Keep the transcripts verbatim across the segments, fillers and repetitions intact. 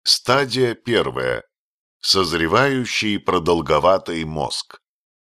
Стадия первая. Созревающий продолговатый мозг.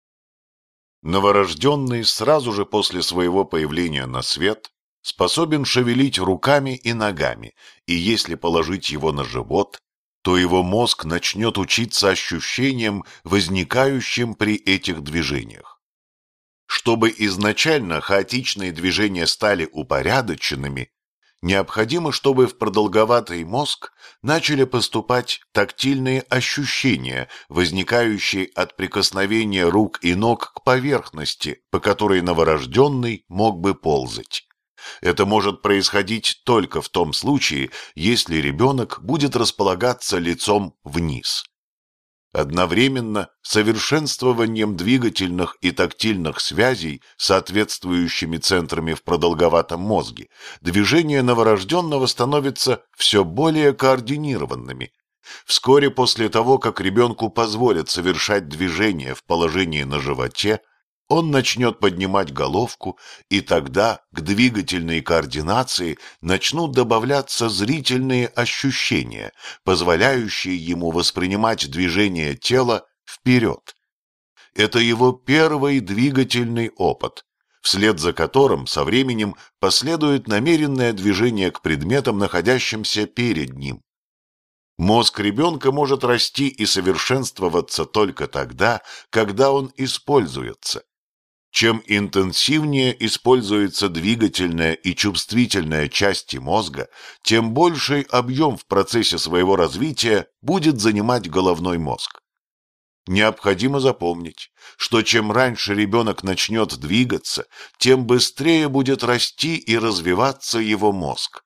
Новорожденный сразу же после своего появления на свет способен шевелить руками и ногами, и если положить его на живот, то его мозг начнет учиться ощущениям, возникающим при этих движениях. Чтобы изначально хаотичные движения стали упорядоченными, необходимо, чтобы в продолговатый мозг начали поступать тактильные ощущения, возникающие от прикосновения рук и ног к поверхности, по которой новорожденный мог бы ползать. Это может происходить только в том случае, если ребенок будет располагаться лицом вниз. Одновременно совершенствованием двигательных и тактильных связей, соответствующими центрами в продолговатом мозге, движения новорожденного становятся все более координированными. Вскоре после того, как ребенку позволят совершать движения в положении на животе, он начнет поднимать головку, и тогда к двигательной координации начнут добавляться зрительные ощущения, позволяющие ему воспринимать движение тела вперед. Это его первый двигательный опыт, вслед за которым со временем последует намеренное движение к предметам, находящимся перед ним. Мозг ребенка может расти и совершенствоваться только тогда, когда он используется. Чем интенсивнее используется двигательная и чувствительная части мозга, тем больший объем в процессе своего развития будет занимать головной мозг. Необходимо запомнить, что чем раньше ребенок начнет двигаться, тем быстрее будет расти и развиваться его мозг.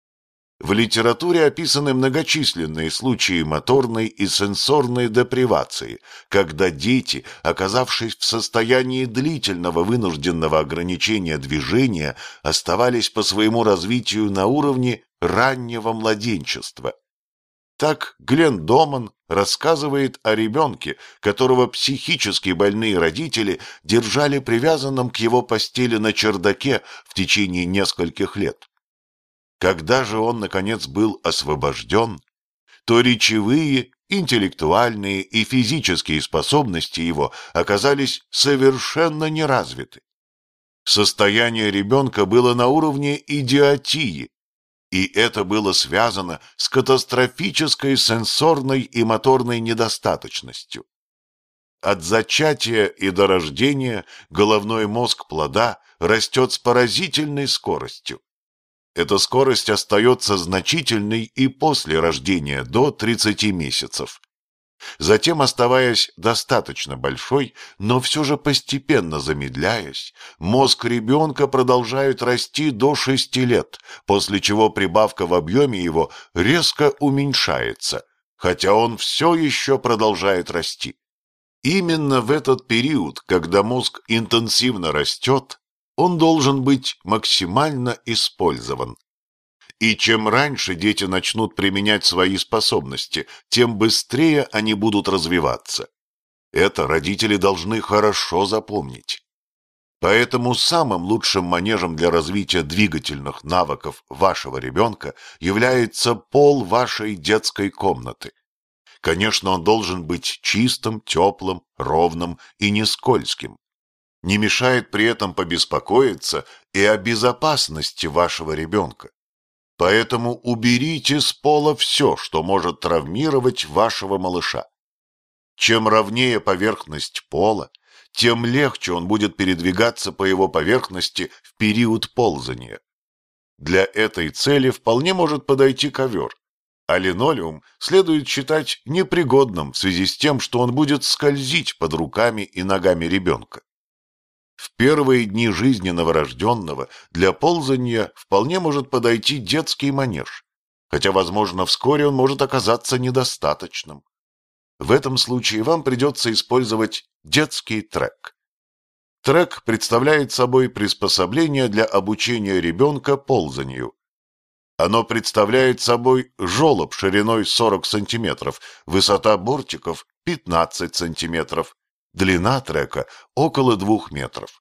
В литературе описаны многочисленные случаи моторной и сенсорной депривации, когда дети, оказавшись в состоянии длительного вынужденного ограничения движения, оставались по своему развитию на уровне раннего младенчества. Так Глен Доман рассказывает о ребенке, которого психически больные родители держали привязанным к его постели на чердаке в течение нескольких лет. Когда же он, наконец, был освобожден, то речевые, интеллектуальные и физические способности его оказались совершенно неразвиты. Состояние ребенка было на уровне идиотии, и это было связано с катастрофической сенсорной и моторной недостаточностью. От зачатия и до рождения головной мозг плода растет с поразительной скоростью. Эта скорость остается значительной и после рождения до тридцати месяцев. Затем, оставаясь достаточно большой, но все же постепенно замедляясь, мозг ребенка продолжает расти до шести лет, после чего прибавка в объеме его резко уменьшается, хотя он все еще продолжает расти. Именно в этот период, когда мозг интенсивно растет, он должен быть максимально использован. И чем раньше дети начнут применять свои способности, тем быстрее они будут развиваться. Это родители должны хорошо запомнить. Поэтому самым лучшим манежем для развития двигательных навыков вашего ребенка является пол вашей детской комнаты. Конечно, он должен быть чистым, теплым, ровным и не скользким. Не мешает при этом побеспокоиться и о безопасности вашего ребенка. Поэтому уберите с пола все, что может травмировать вашего малыша. Чем ровнее поверхность пола, тем легче он будет передвигаться по его поверхности в период ползания. Для этой цели вполне может подойти ковер, а линолеум следует считать непригодным в связи с тем, что он будет скользить под руками и ногами ребенка. В первые дни жизни новорожденного для ползания вполне может подойти детский манеж, хотя, возможно, вскоре он может оказаться недостаточным. В этом случае вам придется использовать детский трек. Трек представляет собой приспособление для обучения ребенка ползанию. Оно представляет собой желоб шириной сорок сантиметров, высота бортиков пятнадцать сантиметров. Длина трека около двух метров.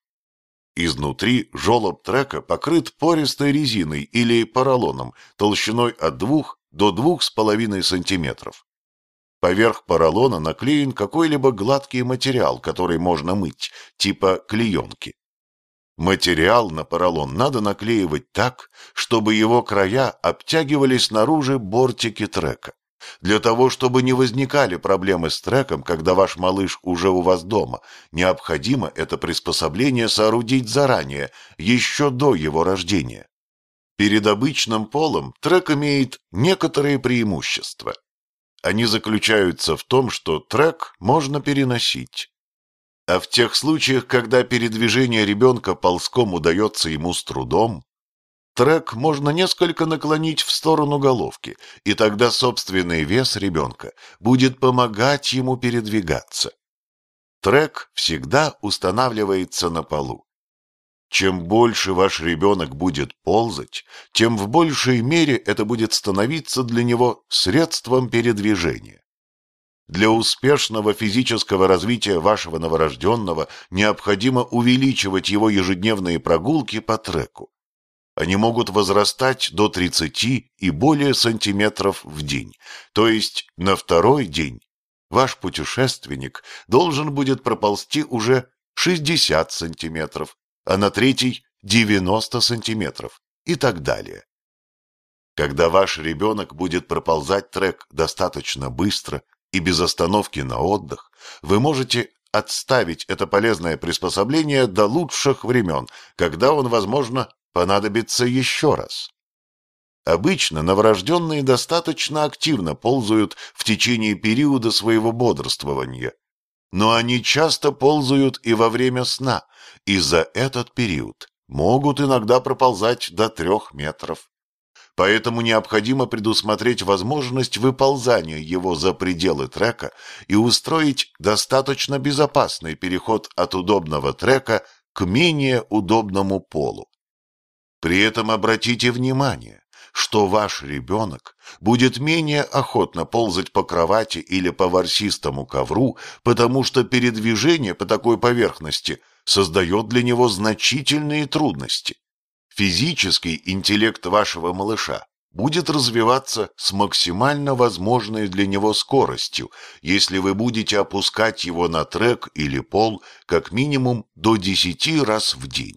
Изнутри желоб трека покрыт пористой резиной или поролоном толщиной от двух до двух с половиной сантиметров. Поверх поролона наклеен какой-либо гладкий материал, который можно мыть, типа клеенки. Материал на поролон надо наклеивать так, чтобы его края обтягивали снаружи бортики трека. Для того, чтобы не возникали проблемы с треком, когда ваш малыш уже у вас дома, необходимо это приспособление соорудить заранее, еще до его рождения. Перед обычным полом трек имеет некоторые преимущества. Они заключаются в том, что трек можно переносить. А в тех случаях, когда передвижение ребенка ползком удается ему с трудом, трек можно несколько наклонить в сторону головки, и тогда собственный вес ребенка будет помогать ему передвигаться. Трек всегда устанавливается на полу. Чем больше ваш ребенок будет ползать, тем в большей мере это будет становиться для него средством передвижения. Для успешного физического развития вашего новорожденного необходимо увеличивать его ежедневные прогулки по треку. Они могут возрастать до тридцати и более сантиметров в день, то есть на второй день ваш путешественник должен будет проползти уже шестьдесят сантиметров, а на третий – девяносто сантиметров и так далее. Когда ваш ребенок будет проползать трек достаточно быстро и без остановки на отдых, вы можете отставить это полезное приспособление до лучших времен, когда он, возможно, понадобится еще раз. Обычно новорожденные достаточно активно ползают в течение периода своего бодрствования, но они часто ползают и во время сна, и за этот период могут иногда проползать до трех метров. Поэтому необходимо предусмотреть возможность выползания его за пределы трека и устроить достаточно безопасный переход от удобного трека к менее удобному полу. При этом обратите внимание, что ваш ребенок будет менее охотно ползать по кровати или по ворсистому ковру, потому что передвижение по такой поверхности создает для него значительные трудности. Физический интеллект вашего малыша будет развиваться с максимально возможной для него скоростью, если вы будете опускать его на трек или пол как минимум до десяти раз в день.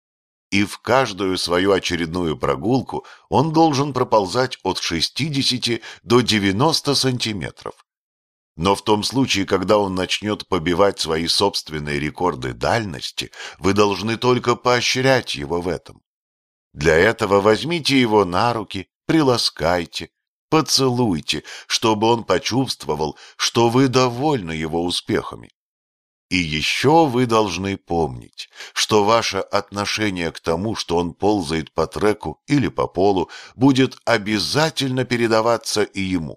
И в каждую свою очередную прогулку он должен проползать от шестидесяти до девяноста сантиметров. Но в том случае, когда он начнет побивать свои собственные рекорды дальности, вы должны только поощрять его в этом. Для этого возьмите его на руки, приласкайте, поцелуйте, чтобы он почувствовал, что вы довольны его успехами. И еще вы должны помнить, что ваше отношение к тому, что он ползает по треку или по полу, будет обязательно передаваться и ему.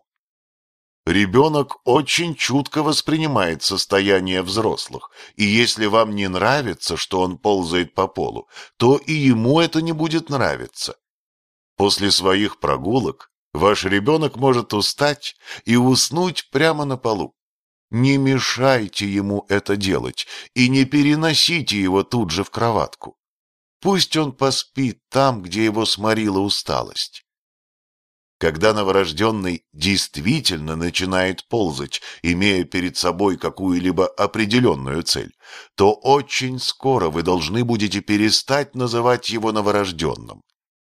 Ребенок очень чутко воспринимает состояние взрослых, и если вам не нравится, что он ползает по полу, то и ему это не будет нравиться. После своих прогулок ваш ребенок может устать и уснуть прямо на полу. Не мешайте ему это делать и не переносите его тут же в кроватку. Пусть он поспит там, где его сморила усталость. Когда новорожденный действительно начинает ползать, имея перед собой какую-либо определенную цель, то очень скоро вы должны будете перестать называть его новорожденным.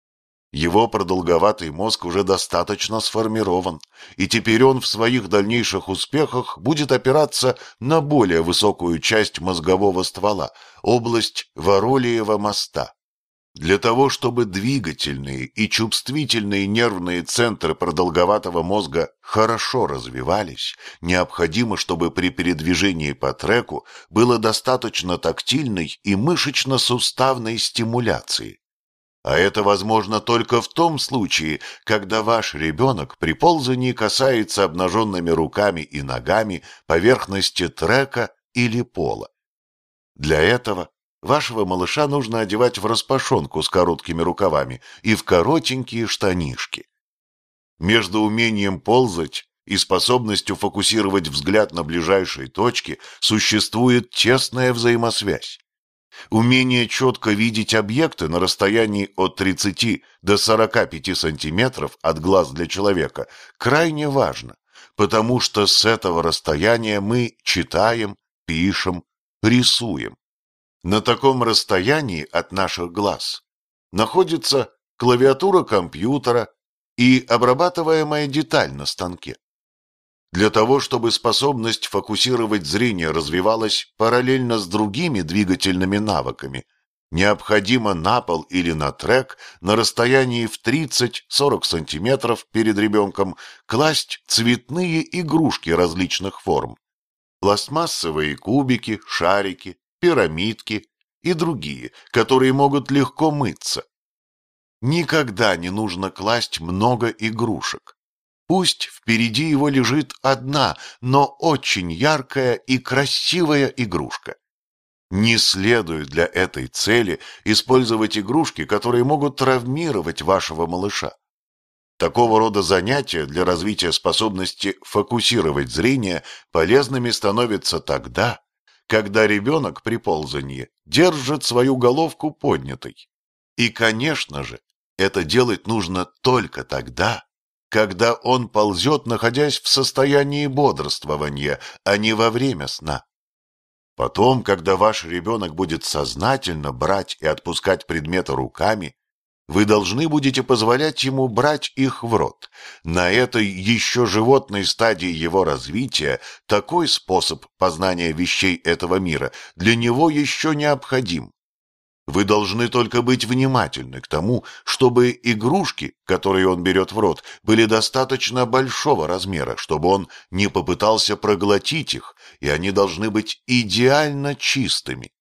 Его продолговатый мозг уже достаточно сформирован, и теперь он в своих дальнейших успехах будет опираться на более высокую часть мозгового ствола, область Воролиева моста. Для того, чтобы двигательные и чувствительные нервные центры продолговатого мозга хорошо развивались, необходимо, чтобы при передвижении по треку было достаточно тактильной и мышечно-суставной стимуляции. А это возможно только в том случае, когда ваш ребенок при ползании касается обнаженными руками и ногами поверхности трека или пола. Для этого вашего малыша нужно одевать в распашонку с короткими рукавами и в коротенькие штанишки. Между умением ползать и способностью фокусировать взгляд на ближайшей точке существует тесная взаимосвязь. Умение четко видеть объекты на расстоянии от тридцати до сорока пяти сантиметров от глаз для человека крайне важно, потому что с этого расстояния мы читаем, пишем, рисуем. На таком расстоянии от наших глаз находится клавиатура компьютера и обрабатываемая деталь на станке. Для того, чтобы способность фокусировать зрение развивалась параллельно с другими двигательными навыками, необходимо на пол или на трек на расстоянии в тридцать-сорок сантиметров перед ребенком класть цветные игрушки различных форм, пластмассовые кубики, шарики, пирамидки и другие, которые могут легко мыться. Никогда не нужно класть много игрушек. Пусть впереди его лежит одна, но очень яркая и красивая игрушка. Не следует для этой цели использовать игрушки, которые могут травмировать вашего малыша. Такого рода занятия для развития способности фокусировать зрение полезными становятся тогда, когда ребенок при ползании держит свою головку поднятой. И, конечно же, это делать нужно только тогда, когда он ползет, находясь в состоянии бодрствования, а не во время сна. Потом, когда ваш ребенок будет сознательно брать и отпускать предметы руками, вы должны будете позволять ему брать их в рот. На этой еще животной стадии его развития такой способ познания вещей этого мира для него еще необходим. Вы должны только быть внимательны к тому, чтобы игрушки, которые он берет в рот, были достаточно большого размера, чтобы он не попытался проглотить их, и они должны быть идеально чистыми.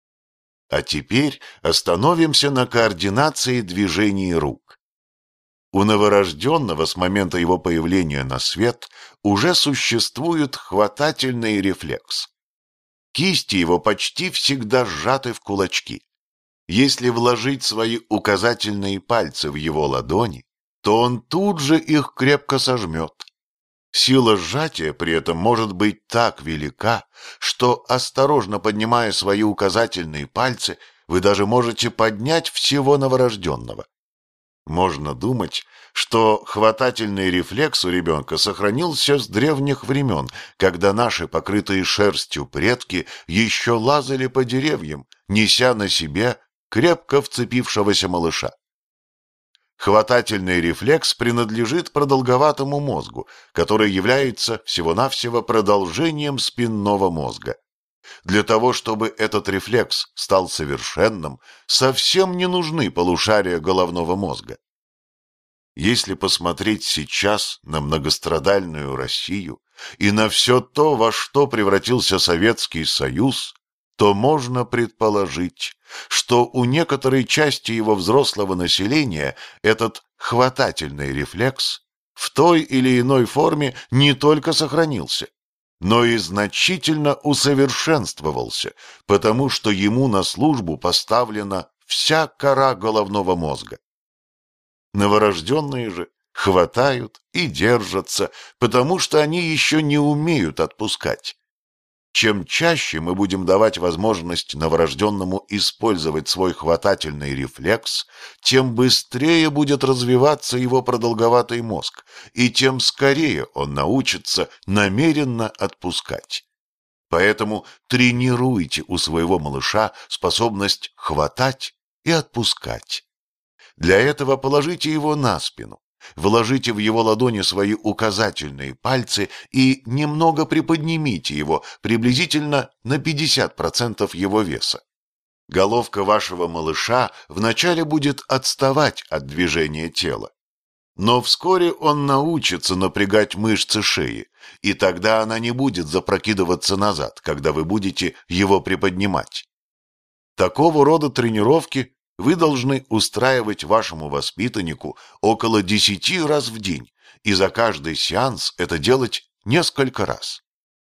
А теперь остановимся на координации движений рук. У новорожденного с момента его появления на свет уже существует хватательный рефлекс. Кисти его почти всегда сжаты в кулачки. Если вложить свои указательные пальцы в его ладони, то он тут же их крепко сожмет. Сила сжатия при этом может быть так велика, что, осторожно поднимая свои указательные пальцы, вы даже можете поднять всего новорожденного. Можно думать, что хватательный рефлекс у ребенка сохранился с древних времен, когда наши покрытые шерстью предки еще лазали по деревьям, неся на себе крепко вцепившегося малыша. Хватательный рефлекс принадлежит продолговатому мозгу, который является всего-навсего продолжением спинного мозга. Для того, чтобы этот рефлекс стал совершенным, совсем не нужны полушария головного мозга. Если посмотреть сейчас на многострадальную Россию и на все то, во что превратился Советский Союз, то можно предположить, что у некоторой части его взрослого населения этот хватательный рефлекс в той или иной форме не только сохранился, но и значительно усовершенствовался, потому что ему на службу поставлена вся кора головного мозга. Новорожденные же хватают и держатся, потому что они еще не умеют отпускать. Чем чаще мы будем давать возможность новорожденному использовать свой хватательный рефлекс, тем быстрее будет развиваться его продолговатый мозг, и тем скорее он научится намеренно отпускать. Поэтому тренируйте у своего малыша способность хватать и отпускать. Для этого положите его на спину. Вложите в его ладони свои указательные пальцы и немного приподнимите его приблизительно на пятьдесят процентов его веса. Головка вашего малыша вначале будет отставать от движения тела, но вскоре он научится напрягать мышцы шеи, и тогда она не будет запрокидываться назад, когда вы будете его приподнимать. Такого рода тренировки вы должны устраивать вашему воспитаннику около десяти раз в день, и за каждый сеанс это делать несколько раз.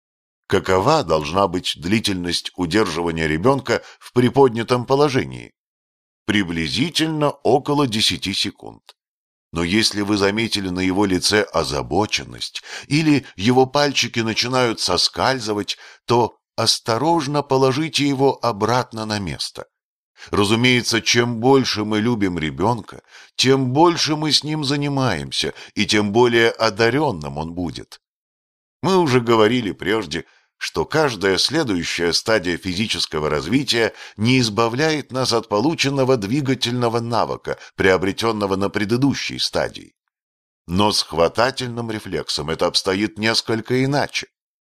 Какова должна быть длительность удерживания ребенка в приподнятом положении? Приблизительно около десяти секунд. Но если вы заметили на его лице озабоченность или его пальчики начинают соскальзывать, то осторожно положите его обратно на место. Разумеется, чем больше мы любим ребенка, тем больше мы с ним занимаемся, и тем более одаренным он будет. Мы уже говорили прежде, что каждая следующая стадия физического развития не избавляет нас от полученного двигательного навыка, приобретенного на предыдущей стадии. Но с хватательным рефлексом это обстоит несколько иначе.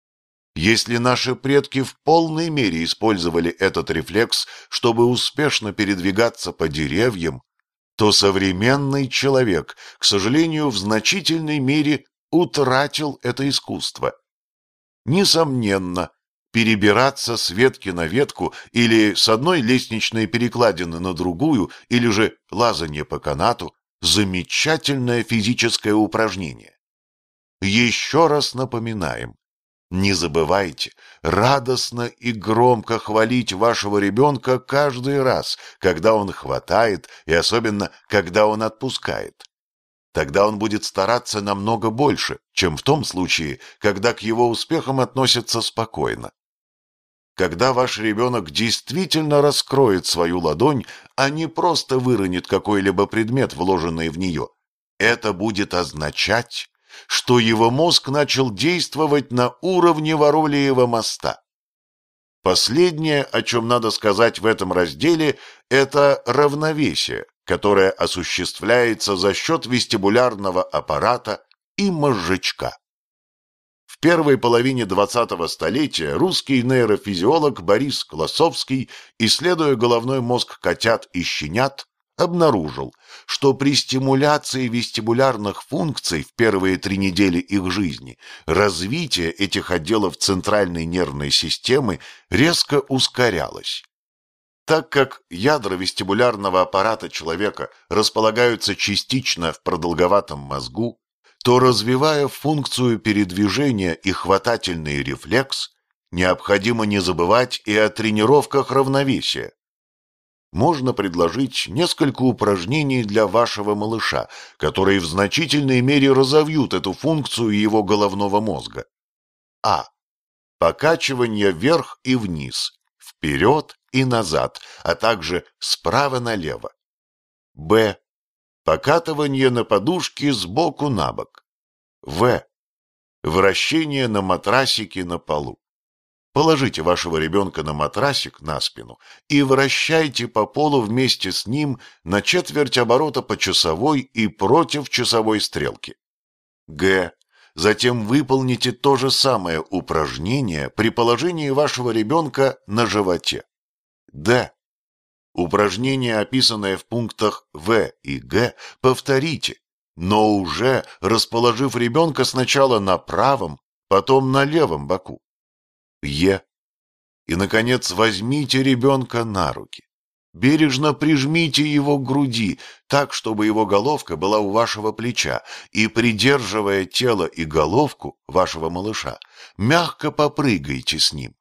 Если наши предки в полной мере использовали этот рефлекс, чтобы успешно передвигаться по деревьям, то современный человек, к сожалению, в значительной мере утратил это искусство. Несомненно, перебираться с ветки на ветку или с одной лестничной перекладины на другую, или же лазанье по канату – замечательное физическое упражнение. Еще раз напоминаем, не забывайте радостно и громко хвалить вашего ребенка каждый раз, когда он хватает и особенно, когда он отпускает. Тогда он будет стараться намного больше, чем в том случае, когда к его успехам относятся спокойно. Когда ваш ребенок действительно раскроет свою ладонь, а не просто выронит какой-либо предмет, вложенный в нее, это будет означать, что его мозг начал действовать на уровне Воробьева моста. Последнее, о чем надо сказать в этом разделе, это равновесие, которое осуществляется за счет вестибулярного аппарата и мозжечка. В первой половине двадцатого столетия русский нейрофизиолог Борис Классовский, исследуя головной мозг котят и щенят, обнаружил, что при стимуляции вестибулярных функций в первые три недели их жизни развитие этих отделов центральной нервной системы резко ускорялось. Так как ядра вестибулярного аппарата человека располагаются частично в продолговатом мозгу, то, развивая функцию передвижения и хватательный рефлекс, необходимо не забывать и о тренировках равновесия. Можно предложить несколько упражнений для вашего малыша, которые в значительной мере разовьют эту функцию его головного мозга. А. Покачивание вверх и вниз, вперед и назад, а также справа налево. Б. Покатывание на подушке сбоку на бок. В. Вращение на матрасике на полу. Положите вашего ребенка на матрасик на спину и вращайте по полу вместе с ним на четверть оборота по часовой и против часовой стрелки. Г. Затем выполните то же самое упражнение при положении вашего ребенка на животе. Д. Упражнение, описанное в пунктах В и Г, повторите, но уже расположив ребенка сначала на правом, потом на левом боку. Е. И, наконец, возьмите ребенка на руки. Бережно прижмите его к груди, так, чтобы его головка была у вашего плеча, и, придерживая тело и головку вашего малыша, мягко попрыгайте с ним.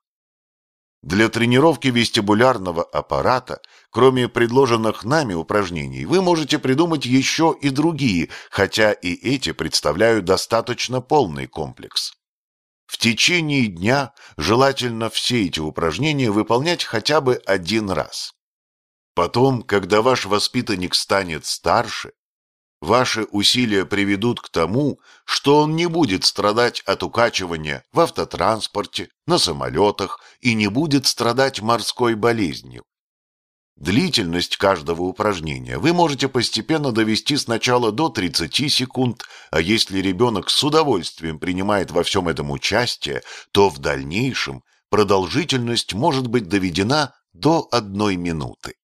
Для тренировки вестибулярного аппарата, кроме предложенных нами упражнений, вы можете придумать еще и другие, хотя и эти представляют достаточно полный комплекс. В течение дня желательно все эти упражнения выполнять хотя бы один раз. Потом, когда ваш воспитанник станет старше, ваши усилия приведут к тому, что он не будет страдать от укачивания в автотранспорте, на самолетах и не будет страдать морской болезнью. Длительность каждого упражнения вы можете постепенно довести сначала до тридцати секунд, а если ребенок с удовольствием принимает во всем этом участие, то в дальнейшем продолжительность может быть доведена до одной минуты.